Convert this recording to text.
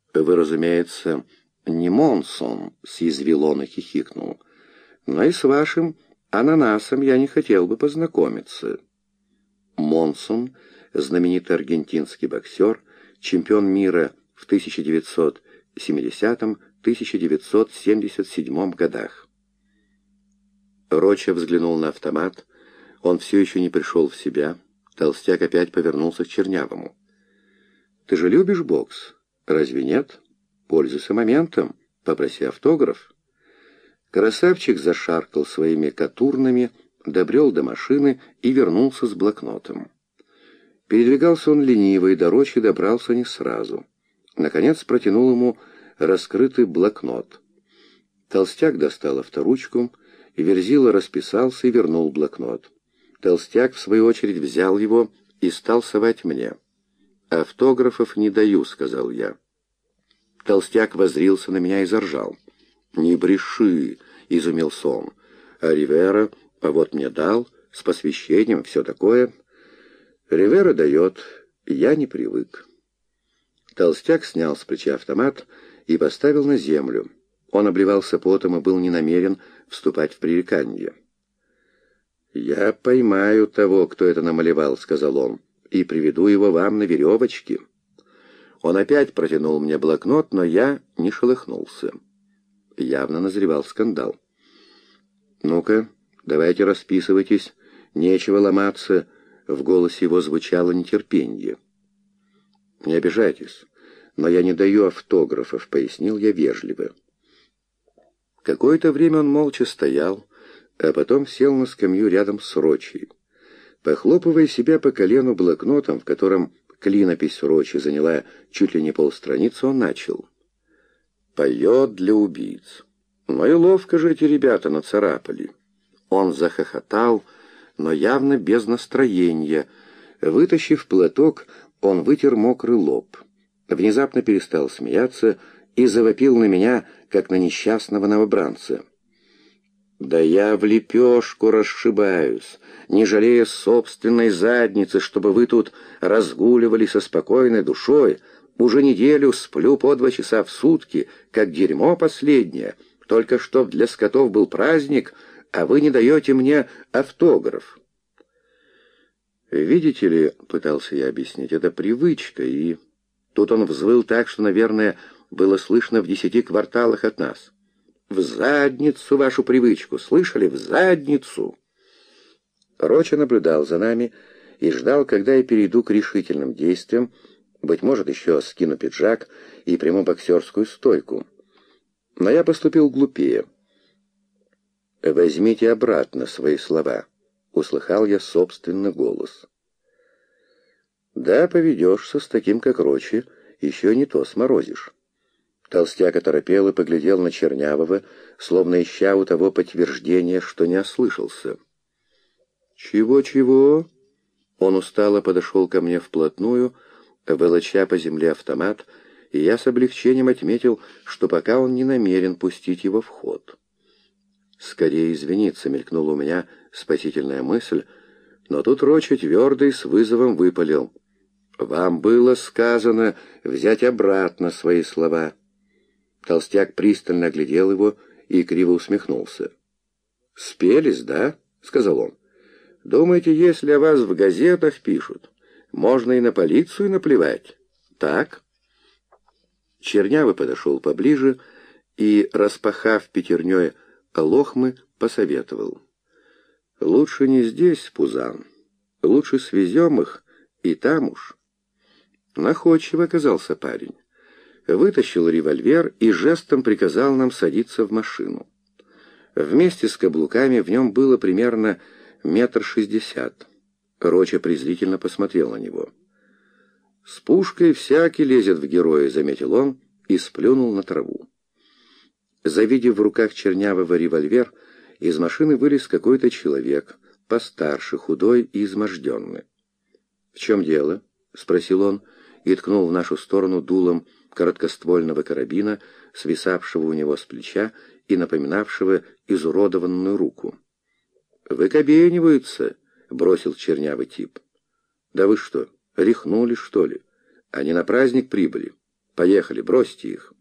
«Вы, разумеется, не Монсон», — съязвил он и хихикнул. «Но и с вашим ананасом я не хотел бы познакомиться». Монсон, знаменитый аргентинский боксер, чемпион мира в 1970-1977 годах. Роча взглянул на автомат. Он все еще не пришел в себя. Толстяк опять повернулся к Чернявому. «Ты же любишь бокс? Разве нет? Пользуйся моментом. Попроси автограф». Красавчик зашаркал своими катурнами, добрел до машины и вернулся с блокнотом. Передвигался он лениво, и до Рочи добрался не сразу. Наконец протянул ему раскрытый блокнот. Толстяк достал авторучку, и Верзила расписался и вернул блокнот. Толстяк, в свою очередь, взял его и стал совать мне. «Автографов не даю», — сказал я. Толстяк воззрился на меня и заржал. «Не бреши», — изумился он. «А Ривера, вот мне дал, с посвящением, все такое». «Ривера дает, я не привык». Толстяк снял с плеча автомат и поставил на землю. Он обливался потом и был не намерен вступать в пререканье. «Я поймаю того, кто это намалевал», — сказал он, — «и приведу его вам на веревочке». Он опять протянул мне блокнот, но я не шелохнулся. Явно назревал скандал. «Ну-ка, давайте расписывайтесь, нечего ломаться», — в голосе его звучало нетерпенье. «Не обижайтесь, но я не даю автографов», — пояснил я вежливо. Какое-то время он молча стоял, а потом сел на скамью рядом с Рочей. Похлопывая себя по колену блокнотом, в котором клинопись Рочи заняла чуть ли не полстраницы, он начал. «Поет для убийц. Ну и ловко же эти ребята нацарапали». Он захохотал, но явно без настроения. Вытащив платок, он вытер мокрый лоб. Внезапно перестал смеяться и завопил на меня, как на несчастного новобранца. «Да я в лепешку расшибаюсь, не жалея собственной задницы, чтобы вы тут разгуливали со спокойной душой. Уже неделю сплю по 2 часа в сутки, как дерьмо последнее. Только что для скотов был праздник, а вы не даете мне автограф». «Видите ли, — пытался я объяснить, — это привычка, и...» Тут он взвыл так, что, наверное, было слышно в 10 кварталах от нас. «В задницу вашу привычку! Слышали? В задницу!» Роча наблюдал за нами и ждал, когда я перейду к решительным действиям, быть может, еще скину пиджак и приму боксерскую стойку. Но я поступил глупее. «Возьмите обратно свои слова», — услыхал я собственный голос. «Да, поведешься с таким, как Рочи, еще не то сморозишь». Толстяк оторопел и поглядел на Чернявого, словно ища у того подтверждения, что не ослышался. «Чего-чего?» Он устало подошел ко мне вплотную, волоча по земле автомат, и я с облегчением отметил, что пока он не намерен пустить его в ход. «Скорее извиниться», — мелькнула у меня спасительная мысль, но тут Роча твердо и с вызовом выпалил. «Вам было сказано взять обратно свои слова». Толстяк пристально оглядел его и криво усмехнулся. «Спелись, да?» — сказал он. «Думаете, если о вас в газетах пишут, можно и на полицию наплевать? Так?» Чернявый подошел поближе и, распахав пятерней лохмы, посоветовал. «Лучше не здесь, Пузан. Лучше свезем их, и там уж». Находчив оказался парень. Вытащил револьвер и жестом приказал нам садиться в машину. Вместе с каблуками в нем было примерно 1,60 м. Роча презрительно посмотрел на него. «С пушкой всякий лезет в героя», — заметил он и сплюнул на траву. Завидев в руках Чернявого револьвер, из машины вылез какой-то человек, постарше, худой и изможденный. «В чем дело?» — спросил он и ткнул в нашу сторону дулом короткоствольного карабина, свисавшего у него с плеча и напоминавшего изуродованную руку. «Выкобениваются», — бросил чернявый тип. «Да вы что, рехнули, что ли? Они на праздник прибыли. Поехали, бросьте их.